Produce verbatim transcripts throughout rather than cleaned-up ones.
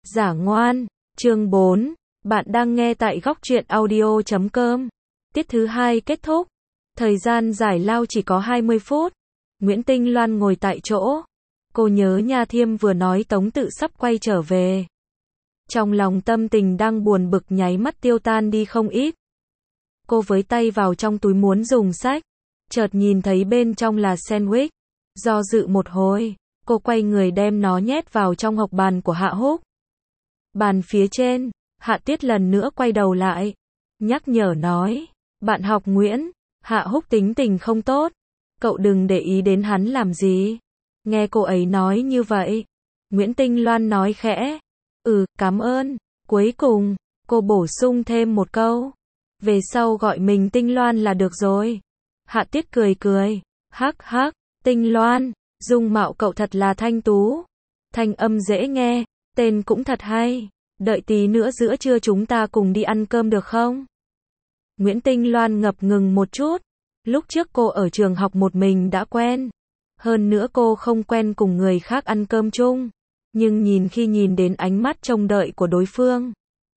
Giả ngoan, chương bốn, bạn đang nghe tại góc truyện audio chấm com. Tiết thứ hai kết thúc. Thời gian giải lao chỉ có hai mươi phút. Nguyễn Tinh Loan ngồi tại chỗ. Cô nhớ Nha Thiêm vừa nói Tống Tự sắp quay trở về. Trong lòng tâm tình đang buồn bực nháy mắt tiêu tan đi không ít. Cô với tay vào trong túi muốn dùng sách. Chợt nhìn thấy bên trong là sandwich. Do dự một hồi, cô quay người đem nó nhét vào trong hộc bàn của Hạ Húc. Bàn phía trên, Hạ Tiết lần nữa quay đầu lại. Nhắc nhở nói, bạn học Nguyễn, Hạ Húc tính tình không tốt. Cậu đừng để ý đến hắn làm gì. Nghe cô ấy nói như vậy. Nguyễn Tinh Loan nói khẽ. Ừ, cảm ơn. Cuối cùng, cô bổ sung thêm một câu. Về sau gọi mình Tinh Loan là được rồi. Hạ Tiết cười cười. Hắc hắc, Tinh Loan, dung mạo cậu thật là thanh tú. Thanh âm dễ nghe, tên cũng thật hay. Đợi tí nữa giữa trưa chúng ta cùng đi ăn cơm được không? Nguyễn Tinh Loan ngập ngừng một chút. Lúc trước cô ở trường học một mình đã quen. Hơn nữa cô không quen cùng người khác ăn cơm chung. Nhưng nhìn khi nhìn đến ánh mắt trông đợi của đối phương,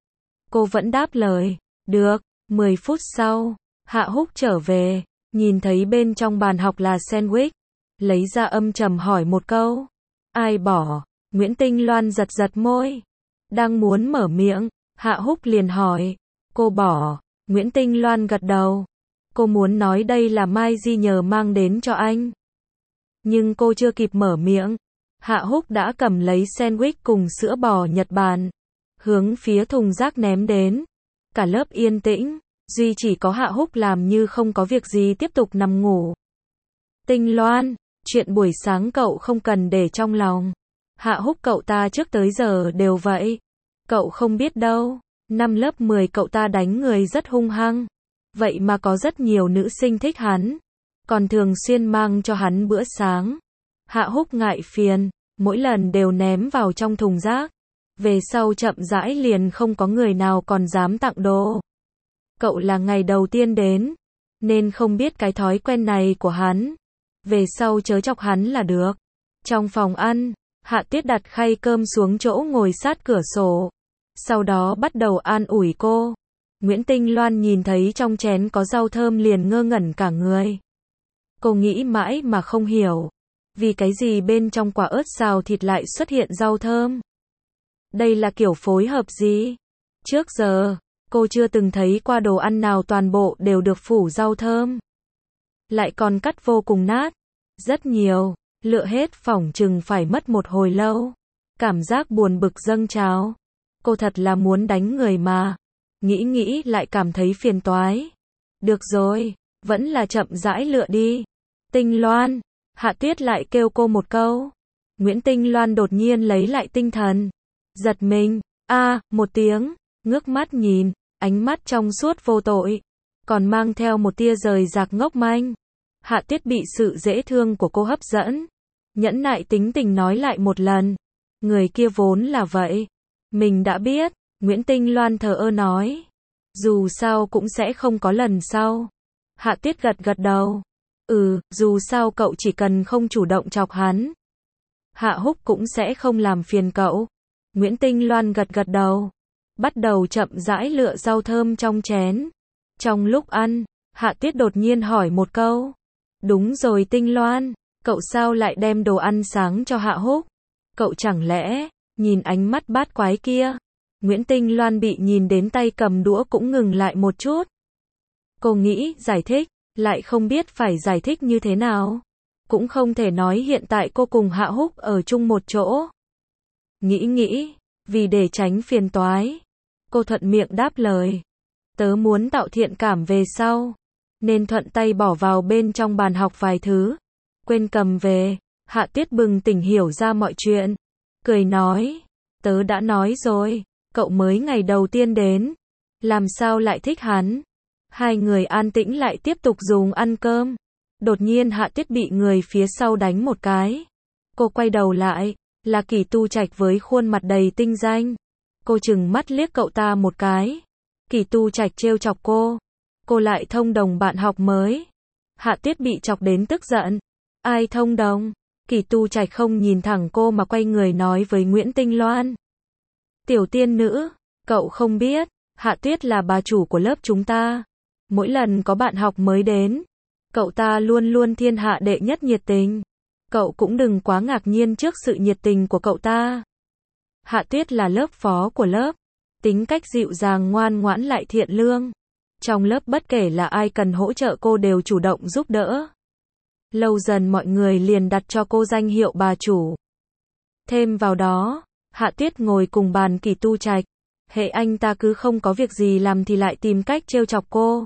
cô vẫn đáp lời. Được. mười phút sau, Hạ Húc trở về. Nhìn thấy bên trong bàn học là sandwich. Lấy ra âm trầm hỏi một câu. Ai bỏ? Nguyễn Tinh Loan giật giật môi. Đang muốn mở miệng, Hạ Húc liền hỏi. Cô bỏ. Nguyễn Tinh Loan gật đầu. Cô muốn nói đây là Mai Di nhờ mang đến cho anh. Nhưng cô chưa kịp mở miệng. Hạ Húc đã cầm lấy sandwich cùng sữa bò Nhật Bản. Hướng phía thùng rác ném đến. Cả lớp yên tĩnh. Duy chỉ có Hạ Húc làm như không có việc gì tiếp tục nằm ngủ. Tinh Loan, chuyện buổi sáng cậu không cần để trong lòng. Hạ Húc cậu ta trước tới giờ đều vậy. Cậu không biết đâu. Năm lớp mười cậu ta đánh người rất hung hăng. Vậy mà có rất nhiều nữ sinh thích hắn. Còn thường xuyên mang cho hắn bữa sáng. Hạ Húc ngại phiền. Mỗi lần đều ném vào trong thùng rác. Về sau chậm rãi liền không có người nào còn dám tặng đồ. Cậu là ngày đầu tiên đến. Nên không biết cái thói quen này của hắn. Về sau chớ chọc hắn là được. Trong phòng ăn, Hạ Tiết đặt khay cơm xuống chỗ ngồi sát cửa sổ. Sau đó bắt đầu an ủi cô. Nguyễn Tinh Loan nhìn thấy trong chén có rau thơm liền ngơ ngẩn cả người. Cô nghĩ mãi mà không hiểu. Vì cái gì bên trong quả ớt xào thịt lại xuất hiện rau thơm? Đây là kiểu phối hợp gì? Trước giờ, cô chưa từng thấy qua đồ ăn nào toàn bộ đều được phủ rau thơm. Lại còn cắt vô cùng nát. Rất nhiều. Lựa hết phỏng chừng phải mất một hồi lâu. Cảm giác buồn bực dâng trào. Cô thật là muốn đánh người mà. Nghĩ nghĩ lại cảm thấy phiền toái. Được rồi, vẫn là chậm rãi lựa đi. Tinh Loan, Hạ Tiết lại kêu cô một câu. Nguyễn Tinh Loan đột nhiên lấy lại tinh thần. Giật mình, a à, một tiếng, ngước mắt nhìn, ánh mắt trong suốt vô tội. Còn mang theo một tia rời rạc ngốc manh. Hạ Tiết bị sự dễ thương của cô hấp dẫn. Nhẫn nại tính tình nói lại một lần. Người kia vốn là vậy. Mình đã biết, Nguyễn Tinh Loan thờ ơ nói. Dù sao cũng sẽ không có lần sau. Hạ Tiết gật gật đầu. Ừ, dù sao cậu chỉ cần không chủ động chọc hắn. Hạ Húc cũng sẽ không làm phiền cậu. Nguyễn Tinh Loan gật gật đầu. Bắt đầu chậm rãi lựa rau thơm trong chén. Trong lúc ăn, Hạ Tiết đột nhiên hỏi một câu. Đúng rồi Tinh Loan, cậu sao lại đem đồ ăn sáng cho Hạ Húc? Cậu chẳng lẽ, nhìn ánh mắt bát quái kia. Nguyễn Tinh Loan bị nhìn đến tay cầm đũa cũng ngừng lại một chút. Cô nghĩ giải thích, lại không biết phải giải thích như thế nào. Cũng không thể nói hiện tại cô cùng Hạ Húc ở chung một chỗ. Nghĩ nghĩ, vì để tránh phiền toái. Cô thuận miệng đáp lời. Tớ muốn tạo thiện cảm về sau. Nên thuận tay bỏ vào bên trong bàn học vài thứ. Quên cầm về. Hạ Tiết bừng tỉnh hiểu ra mọi chuyện. Cười nói. Tớ đã nói rồi. Cậu mới ngày đầu tiên đến. Làm sao lại thích hắn? Hai người an tĩnh lại tiếp tục dùng ăn cơm. Đột nhiên Hạ Tiết bị người phía sau đánh một cái. Cô quay đầu lại. Là Kỷ Tu Trạch với khuôn mặt đầy tinh danh. Cô chừng mắt liếc cậu ta một cái. Kỷ Tu Trạch trêu chọc cô. Cô lại thông đồng bạn học mới. Hạ Tiết bị chọc đến tức giận. Ai thông đồng? Kỷ Tu Trạch không nhìn thẳng cô mà quay người nói với Nguyễn Tinh Loan. Tiểu tiên nữ, cậu không biết, Hạ Tuyết là bà chủ của lớp chúng ta. Mỗi lần có bạn học mới đến, cậu ta luôn luôn thiên hạ đệ nhất nhiệt tình. Cậu cũng đừng quá ngạc nhiên trước sự nhiệt tình của cậu ta. Hạ Tuyết là lớp phó của lớp, tính cách dịu dàng ngoan ngoãn lại thiện lương. Trong lớp bất kể là ai cần hỗ trợ cô đều chủ động giúp đỡ. Lâu dần mọi người liền đặt cho cô danh hiệu bà chủ. Thêm vào đó, Hạ Tuyết ngồi cùng bàn Kỳ Tu Trạch. Hễ anh ta cứ không có việc gì làm thì lại tìm cách trêu chọc cô.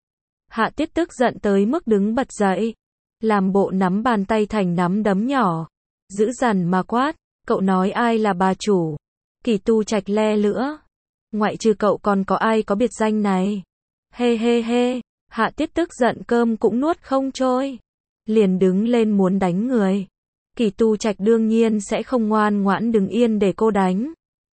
Hạ Tuyết tức giận tới mức đứng bật dậy, làm bộ nắm bàn tay thành nắm đấm nhỏ, dữ dằn mà quát, cậu nói ai là bà chủ? Kỳ Tu Trạch le lưỡi, ngoại trừ cậu còn có ai có biệt danh này? Hê hê hê, Hạ Tuyết tức giận cơm cũng nuốt không trôi, liền đứng lên muốn đánh người. Kỳ Tu Trạch đương nhiên sẽ không ngoan ngoãn đứng yên để cô đánh.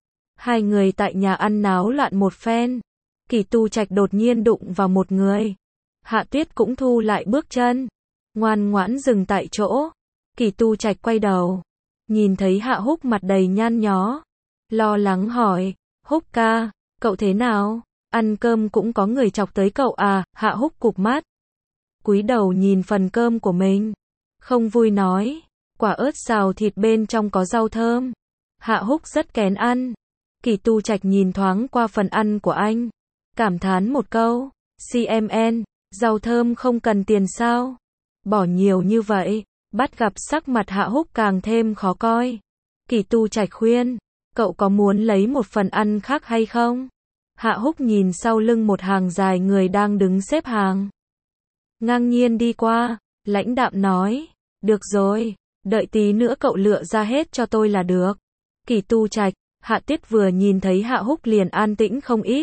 Hai người tại nhà ăn náo loạn một phen. Kỳ Tu Trạch đột nhiên đụng vào một người. Hạ Tuyết cũng thu lại bước chân, ngoan ngoãn dừng tại chỗ. Kỳ Tu Trạch quay đầu, nhìn thấy Hạ Húc mặt đầy nhăn nhó, lo lắng hỏi, Húc ca, cậu thế nào? Ăn cơm cũng có người chọc tới cậu à? Hạ Húc cụp mắt, cúi đầu nhìn phần cơm của mình, không vui nói, quả ớt xào thịt bên trong có rau thơm. Hạ Húc rất kén ăn. Kỳ Tu Trạch nhìn thoáng qua phần ăn của anh, cảm thán một câu, xê em en, rau thơm không cần tiền sao? Bỏ nhiều như vậy. Bắt gặp sắc mặt Hạ Húc càng thêm khó coi. Kỳ Tu Trạch khuyên, cậu có muốn lấy một phần ăn khác hay không? Hạ Húc nhìn sau lưng một hàng dài người đang đứng xếp hàng, ngang nhiên đi qua, lãnh đạm nói, được rồi, đợi tí nữa cậu lựa ra hết cho tôi là được. Kỳ Tu Trạch, Hạ Tuyết vừa nhìn thấy Hạ Húc liền an tĩnh không ít.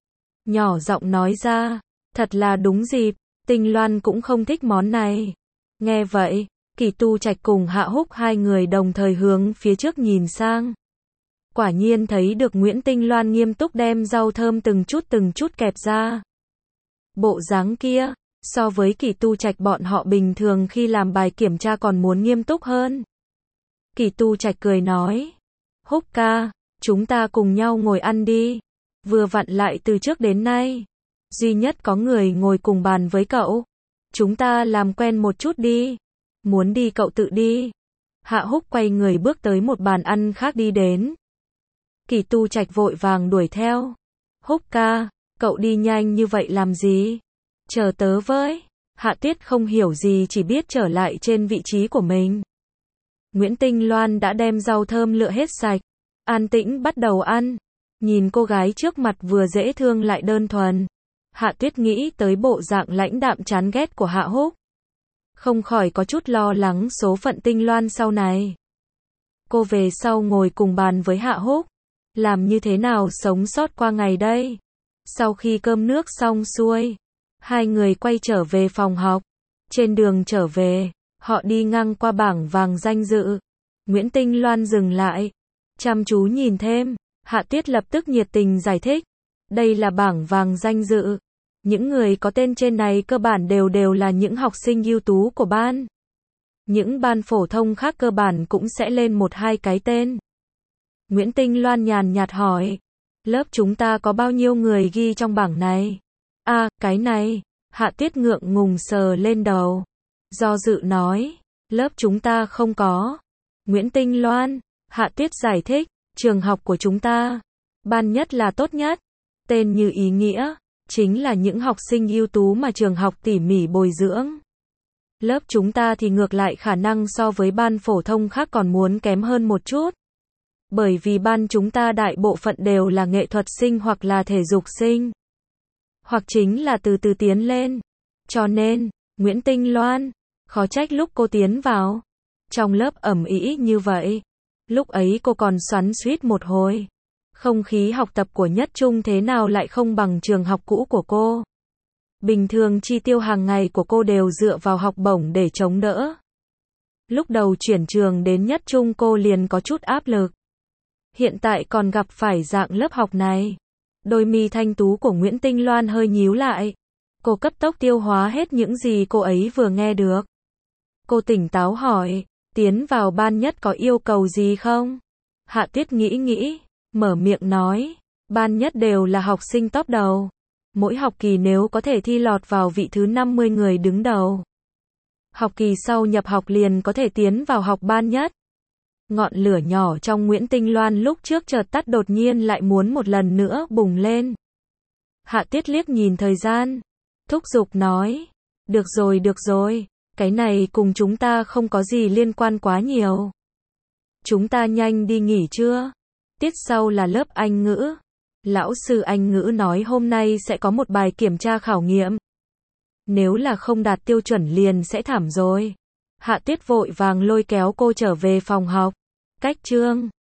Nhỏ giọng nói ra, thật là đúng dịp, Tinh Loan cũng không thích món này. Nghe vậy, Kỳ Tu Trạch cùng Hạ Húc hai người đồng thời hướng phía trước nhìn sang. Quả nhiên thấy được Nguyễn Tinh Loan nghiêm túc đem rau thơm từng chút từng chút kẹp ra. Bộ dáng kia, so với Kỳ Tu Trạch bọn họ bình thường khi làm bài kiểm tra còn muốn nghiêm túc hơn. Kỳ Tu Trạch cười nói, Húc ca, chúng ta cùng nhau ngồi ăn đi. Vừa vặn lại từ trước đến nay, duy nhất có người ngồi cùng bàn với cậu. Chúng ta làm quen một chút đi. Muốn đi cậu tự đi. Hạ Húc quay người bước tới một bàn ăn khác đi đến. Kỳ Tu Trạch vội vàng đuổi theo. Húc ca, cậu đi nhanh như vậy làm gì? Chờ tớ với. Hạ Tuyết không hiểu gì chỉ biết trở lại trên vị trí của mình. Nguyễn Tinh Loan đã đem rau thơm lựa hết sạch, an tĩnh bắt đầu ăn. Nhìn cô gái trước mặt vừa dễ thương lại đơn thuần, Hạ Tuyết nghĩ tới bộ dạng lãnh đạm chán ghét của Hạ Húc, không khỏi có chút lo lắng số phận Tinh Loan sau này. Cô về sau ngồi cùng bàn với Hạ Húc, làm như thế nào sống sót qua ngày đây? Sau khi cơm nước xong xuôi, hai người quay trở về phòng học. Trên đường trở về, họ đi ngang qua bảng vàng danh dự. Nguyễn Tinh Loan dừng lại, chăm chú nhìn thêm. Hạ Tuyết lập tức nhiệt tình giải thích, đây là bảng vàng danh dự. Những người có tên trên này cơ bản đều đều là những học sinh ưu tú của ban. Những ban phổ thông khác cơ bản cũng sẽ lên một hai cái tên. Nguyễn Tinh Loan nhàn nhạt hỏi, lớp chúng ta có bao nhiêu người ghi trong bảng này? À, cái này. Hạ Tuyết ngượng ngùng sờ lên đầu, do dự nói, lớp chúng ta không có. Nguyễn Tinh Loan, Hạ Tuyết giải thích, trường học của chúng ta, ban nhất là tốt nhất. Tên như ý nghĩa, chính là những học sinh ưu tú mà trường học tỉ mỉ bồi dưỡng. Lớp chúng ta thì ngược lại khả năng so với ban phổ thông khác còn muốn kém hơn một chút. Bởi vì ban chúng ta đại bộ phận đều là nghệ thuật sinh hoặc là thể dục sinh, hoặc chính là từ từ tiến lên. Cho nên, Nguyễn Tinh Loan, khó trách lúc cô tiến vào, trong lớp ầm ĩ như vậy. Lúc ấy cô còn xoắn xuýt một hồi. Không khí học tập của Nhất Trung thế nào lại không bằng trường học cũ của cô. Bình thường chi tiêu hàng ngày của cô đều dựa vào học bổng để chống đỡ. Lúc đầu chuyển trường đến Nhất Trung cô liền có chút áp lực. Hiện tại còn gặp phải dạng lớp học này. Đôi mi thanh tú của Nguyễn Tinh Loan hơi nhíu lại. Cô cấp tốc tiêu hóa hết những gì cô ấy vừa nghe được. Cô tỉnh táo hỏi, tiến vào ban nhất có yêu cầu gì không? Hạ Tuyết nghĩ nghĩ, mở miệng nói, ban nhất đều là học sinh top đầu. Mỗi học kỳ nếu có thể thi lọt vào vị thứ năm mươi người đứng đầu. Học kỳ sau nhập học liền có thể tiến vào học ban nhất. Ngọn lửa nhỏ trong Nguyễn Tinh Loan lúc trước chợt tắt đột nhiên lại muốn một lần nữa bùng lên. Hạ Tiết liếc nhìn thời gian, thúc giục nói, được rồi được rồi, cái này cùng chúng ta không có gì liên quan quá nhiều. Chúng ta nhanh đi nghỉ chưa? Tiết sau là lớp Anh ngữ. Lão sư Anh ngữ nói hôm nay sẽ có một bài kiểm tra khảo nghiệm. Nếu là không đạt tiêu chuẩn liền sẽ thảm rồi. Hạ Tiết vội vàng lôi kéo cô trở về phòng học. Cách chương